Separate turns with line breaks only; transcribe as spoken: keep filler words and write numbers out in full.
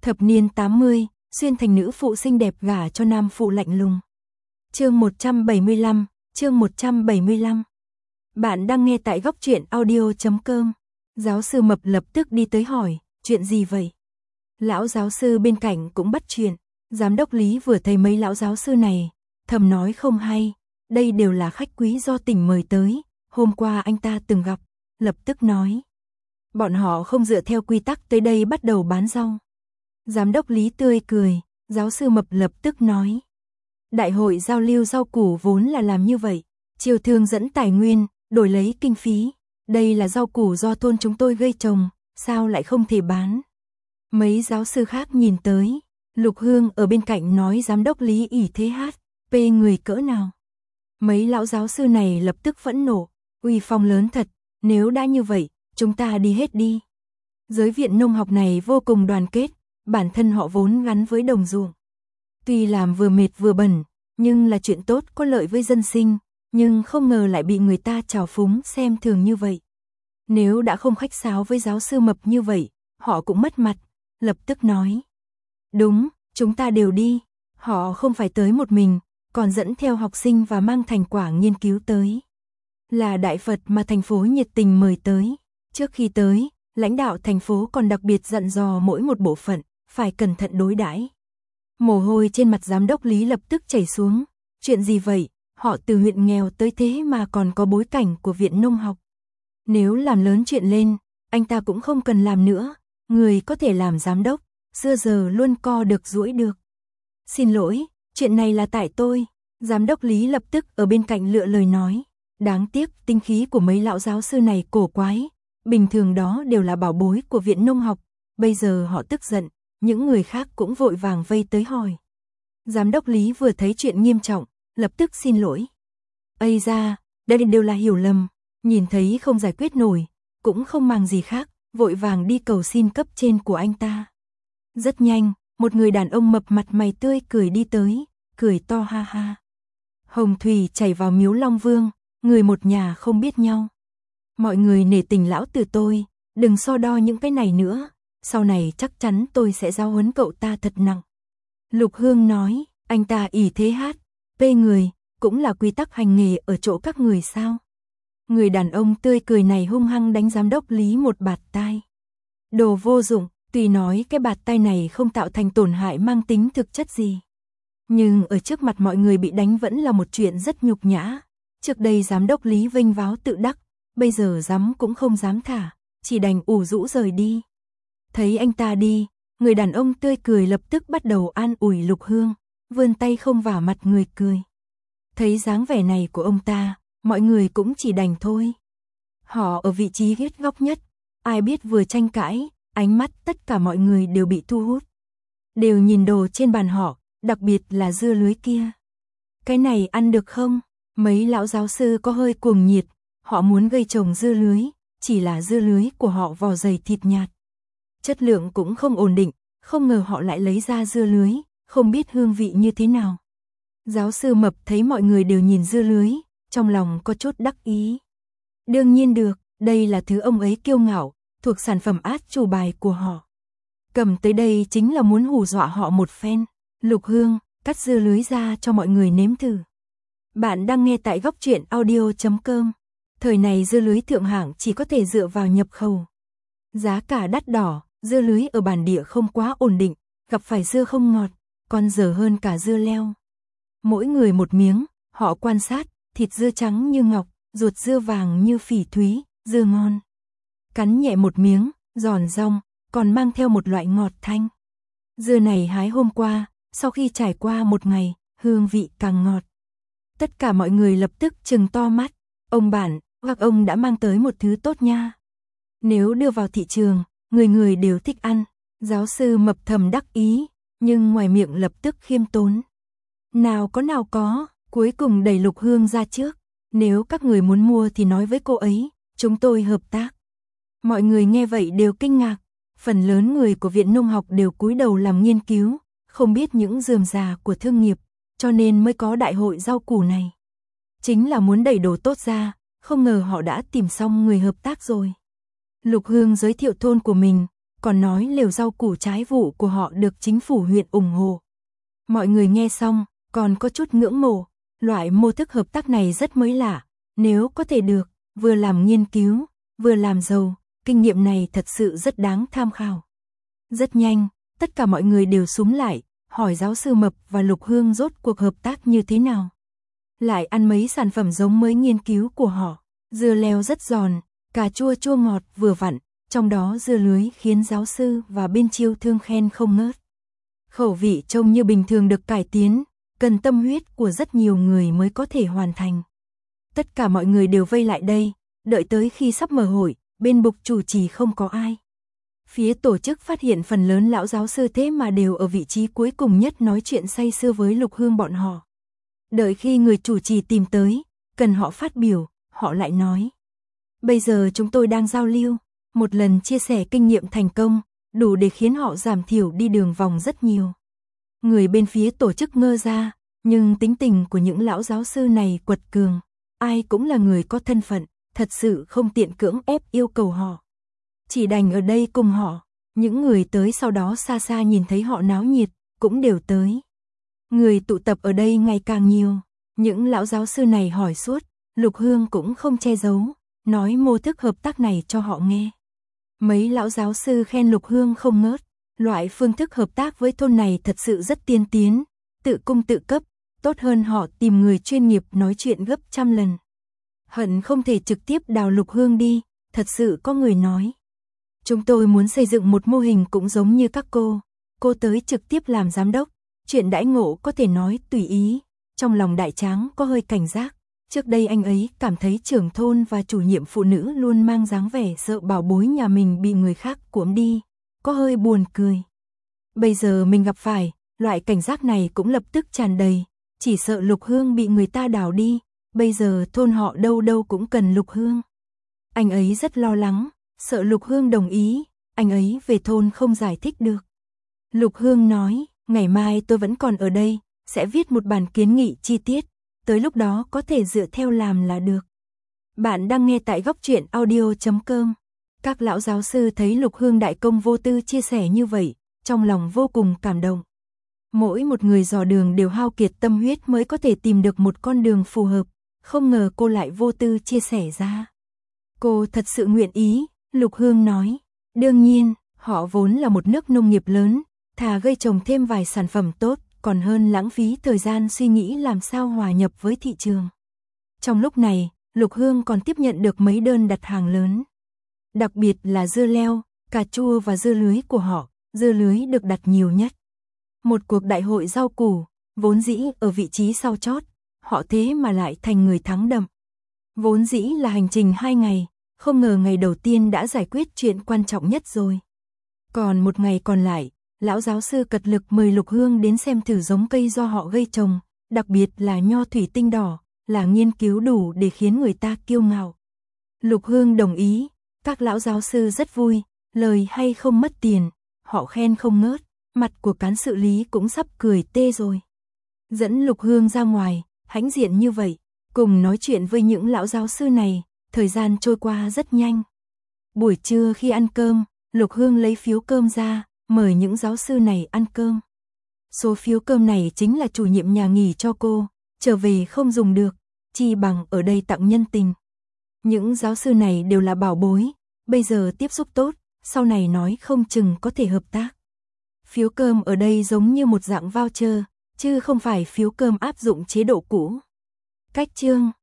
Thập niên tám mươi, xuyên thành nữ phụ xinh đẹp gả cho nam phụ lạnh lùng. Chương một trăm bảy mươi lăm, chương một trăm bảy mươi lăm. Bạn đang nghe tại góc truyện audio chấm com. Giáo sư Mập lập tức đi tới hỏi, chuyện gì vậy? Lão giáo sư bên cạnh cũng bắt chuyện. Giám đốc Lý vừa thấy mấy lão giáo sư này, thầm nói không hay, đây đều là khách quý do tỉnh mời tới, hôm qua anh ta từng gặp, lập tức nói. Bọn họ không dựa theo quy tắc tới đây bắt đầu bán rau. Giám đốc Lý tươi cười, giáo sư Mập lập tức nói. Đại hội giao lưu rau củ vốn là làm như vậy, chiêu thương dẫn tài nguyên, đổi lấy kinh phí, đây là rau củ do thôn chúng tôi gây trồng, sao lại không thể bán? Mấy giáo sư khác nhìn tới, Lục Hương ở bên cạnh nói giám đốc Lý ỷ thế hát, pê người cỡ nào. Mấy lão giáo sư này lập tức phẫn nộ, uy phong lớn thật, nếu đã như vậy, chúng ta đi hết đi. Giới viện nông học này vô cùng đoàn kết, bản thân họ vốn gắn với đồng ruộng. Tuy làm vừa mệt vừa bẩn, nhưng là chuyện tốt có lợi với dân sinh, nhưng không ngờ lại bị người ta trào phúng xem thường như vậy. Nếu đã không khách sáo với giáo sư Mập như vậy, họ cũng mất mặt, lập tức nói. Đúng, chúng ta đều đi, họ không phải tới một mình, còn dẫn theo học sinh và mang thành quả nghiên cứu tới. Là đại Phật mà thành phố nhiệt tình mời tới. Trước khi tới, lãnh đạo thành phố còn đặc biệt dặn dò mỗi một bộ phận, phải cẩn thận đối đãi. Mồ hôi trên mặt giám đốc Lý lập tức chảy xuống. Chuyện gì vậy? Họ từ huyện nghèo tới thế mà còn có bối cảnh của viện nông học. Nếu làm lớn chuyện lên, anh ta cũng không cần làm nữa. Người có thể làm giám đốc, xưa giờ luôn co được duỗi được. Xin lỗi, chuyện này là tại tôi. Giám đốc Lý lập tức ở bên cạnh lựa lời nói. Đáng tiếc tinh khí của mấy lão giáo sư này cổ quái. Bình thường đó đều là bảo bối của viện nông học. Bây giờ họ tức giận, những người khác cũng vội vàng vây tới hỏi. Giám đốc Lý vừa thấy chuyện nghiêm trọng, lập tức xin lỗi. Ây da, đây đều là hiểu lầm, nhìn thấy không giải quyết nổi, cũng không màng gì khác, vội vàng đi cầu xin cấp trên của anh ta. Rất nhanh, một người đàn ông mập mặt mày tươi cười đi tới, cười to ha ha. Hồng thủy chảy vào miếu Long Vương, người một nhà không biết nhau. Mọi người nể tình lão tử tôi, đừng so đo những cái này nữa, sau này chắc chắn tôi sẽ giáo huấn cậu ta thật nặng. Lục Hương nói, anh ta ỷ thế hát, pê người, cũng là quy tắc hành nghề ở chỗ các người sao? Người đàn ông tươi cười này hung hăng đánh giám đốc Lý một bạt tai. Đồ vô dụng, tuy nói cái bạt tai này không tạo thành tổn hại mang tính thực chất gì. Nhưng ở trước mặt mọi người bị đánh vẫn là một chuyện rất nhục nhã. Trước đây giám đốc Lý vênh váo tự đắc, bây giờ dám cũng không dám thả, chỉ đành ủ rũ rời đi. Thấy anh ta đi, người đàn ông tươi cười lập tức bắt đầu an ủi Lục Hương, vươn tay không vào mặt người cười. Thấy dáng vẻ này của ông ta, mọi người cũng chỉ đành thôi. Họ ở vị trí ghét góc nhất, ai biết vừa tranh cãi, ánh mắt tất cả mọi người đều bị thu hút. Đều nhìn đồ trên bàn họ, đặc biệt là dưa lưới kia. Cái này ăn được không? Mấy lão giáo sư có hơi cuồng nhiệt, họ muốn gây trồng dưa lưới, chỉ là dưa lưới của họ vỏ dày thịt nhạt. Chất lượng cũng không ổn định, không ngờ họ lại lấy ra dưa lưới, không biết hương vị như thế nào. Giáo sư Mập thấy mọi người đều nhìn dưa lưới, trong lòng có chút đắc ý. Đương nhiên được, đây là thứ ông ấy kiêu ngạo, thuộc sản phẩm át chủ bài của họ. Cầm tới đây chính là muốn hù dọa họ một phen. Lục Hương, cắt dưa lưới ra cho mọi người nếm thử. Bạn đang nghe tại góc truyện audio chấm com. Thời này dưa lưới thượng hạng chỉ có thể dựa vào nhập khẩu. Giá cả đắt đỏ, dưa lưới ở bản địa không quá ổn định, gặp phải dưa không ngọt, còn dở hơn cả dưa leo. Mỗi người một miếng, họ quan sát, thịt dưa trắng như ngọc, ruột dưa vàng như phỉ thúy, dưa ngon. Cắn nhẹ một miếng, giòn giong, còn mang theo một loại ngọt thanh. Dưa này hái hôm qua, sau khi trải qua một ngày, hương vị càng ngọt. Tất cả mọi người lập tức trừng to mắt, ông bản, hoặc ông đã mang tới một thứ tốt nha. Nếu đưa vào thị trường, người người đều thích ăn. Giáo sư Mập thầm đắc ý, nhưng ngoài miệng lập tức khiêm tốn. Nào có nào có, cuối cùng đẩy Lục Hương ra trước. Nếu các người muốn mua thì nói với cô ấy, chúng tôi hợp tác. Mọi người nghe vậy đều kinh ngạc. Phần lớn người của viện nông học đều cúi đầu làm nghiên cứu, không biết những rườm rà của thương nghiệp, cho nên mới có đại hội rau củ này. Chính là muốn đẩy đồ tốt ra, không ngờ họ đã tìm xong người hợp tác rồi. Lục Hương giới thiệu thôn của mình, còn nói lều rau củ trái vụ của họ được chính phủ huyện ủng hộ. Mọi người nghe xong, còn có chút ngưỡng mộ, loại mô thức hợp tác này rất mới lạ, nếu có thể được, vừa làm nghiên cứu, vừa làm giàu, kinh nghiệm này thật sự rất đáng tham khảo. Rất nhanh, tất cả mọi người đều xúm lại, hỏi giáo sư Mập và Lục Hương rốt cuộc hợp tác như thế nào. Lại ăn mấy sản phẩm giống mới nghiên cứu của họ, dưa leo rất giòn, cà chua chua ngọt vừa vặn, trong đó dưa lưới khiến giáo sư và bên Chiêu Thương khen không ngớt. Khẩu vị trông như bình thường được cải tiến, cần tâm huyết của rất nhiều người mới có thể hoàn thành. Tất cả mọi người đều vây lại đây, đợi tới khi sắp mở hội, bên bục chủ trì không có ai. Phía tổ chức phát hiện phần lớn lão giáo sư thế mà đều ở vị trí cuối cùng nhất nói chuyện say sưa với Lục Hương bọn họ. Đợi khi người chủ trì tìm tới, cần họ phát biểu, họ lại nói. Bây giờ chúng tôi đang giao lưu, một lần chia sẻ kinh nghiệm thành công, đủ để khiến họ giảm thiểu đi đường vòng rất nhiều. Người bên phía tổ chức ngơ ra, nhưng tính tình của những lão giáo sư này quật cường, ai cũng là người có thân phận, thật sự không tiện cưỡng ép yêu cầu họ. Chỉ đành ở đây cùng họ, những người tới sau đó xa xa nhìn thấy họ náo nhiệt, cũng đều tới. Người tụ tập ở đây ngày càng nhiều, những lão giáo sư này hỏi suốt, Lục Hương cũng không che giấu, nói mô thức hợp tác này cho họ nghe. Mấy lão giáo sư khen Lục Hương không ngớt, loại phương thức hợp tác với thôn này thật sự rất tiên tiến, tự cung tự cấp, tốt hơn họ tìm người chuyên nghiệp nói chuyện gấp trăm lần. Hận không thể trực tiếp đào Lục Hương đi, thật sự có người nói. Chúng tôi muốn xây dựng một mô hình cũng giống như các cô, cô tới trực tiếp làm giám đốc, chuyện đãi ngộ có thể nói tùy ý, trong lòng Đại Tráng có hơi cảnh giác. Trước đây anh ấy cảm thấy trưởng thôn và chủ nhiệm phụ nữ luôn mang dáng vẻ sợ bảo bối nhà mình bị người khác cuỗm đi, có hơi buồn cười. Bây giờ mình gặp phải, loại cảnh giác này cũng lập tức tràn đầy, chỉ sợ Lục Hương bị người ta đào đi, bây giờ thôn họ đâu đâu cũng cần Lục Hương. Anh ấy rất lo lắng, sợ Lục Hương đồng ý, anh ấy về thôn không giải thích được. Lục Hương nói, ngày mai tôi vẫn còn ở đây, sẽ viết một bản kiến nghị chi tiết, tới lúc đó có thể dựa theo làm là được. Bạn đang nghe tại góc truyện audio chấm com. Các lão giáo sư thấy Lục Hương đại công vô tư chia sẻ như vậy, trong lòng vô cùng cảm động. Mỗi một người dò đường đều hao kiệt tâm huyết mới có thể tìm được một con đường phù hợp, không ngờ cô lại vô tư chia sẻ ra. Cô thật sự nguyện ý, Lục Hương nói. Đương nhiên, họ vốn là một nước nông nghiệp lớn, thà gây trồng thêm vài sản phẩm tốt, còn hơn lãng phí thời gian suy nghĩ làm sao hòa nhập với thị trường. Trong lúc này, Lục Hương còn tiếp nhận được mấy đơn đặt hàng lớn. Đặc biệt là dưa leo, cà chua và dưa lưới của họ, dưa lưới được đặt nhiều nhất. Một cuộc đại hội rau củ, vốn dĩ ở vị trí sau chót, họ thế mà lại thành người thắng đậm. Vốn dĩ là hành trình hai ngày, không ngờ ngày đầu tiên đã giải quyết chuyện quan trọng nhất rồi. Còn một ngày còn lại, lão giáo sư cật lực mời Lục Hương đến xem thử giống cây do họ gây trồng, đặc biệt là nho thủy tinh đỏ, là nghiên cứu đủ để khiến người ta kiêu ngạo. Lục Hương đồng ý, các lão giáo sư rất vui, lời hay không mất tiền, họ khen không ngớt, mặt của cán sự lý cũng sắp cười tê rồi. Dẫn Lục Hương ra ngoài, hãnh diện như vậy, cùng nói chuyện với những lão giáo sư này, thời gian trôi qua rất nhanh. Buổi trưa khi ăn cơm, Lục Hương lấy phiếu cơm ra, mời những giáo sư này ăn cơm. Số phiếu cơm này chính là chủ nhiệm nhà nghỉ cho cô, trở về không dùng được, chi bằng ở đây tặng nhân tình. Những giáo sư này đều là bảo bối, bây giờ tiếp xúc tốt, sau này nói không chừng có thể hợp tác. Phiếu cơm ở đây giống như một dạng voucher, chứ không phải phiếu cơm áp dụng chế độ cũ. Cách chương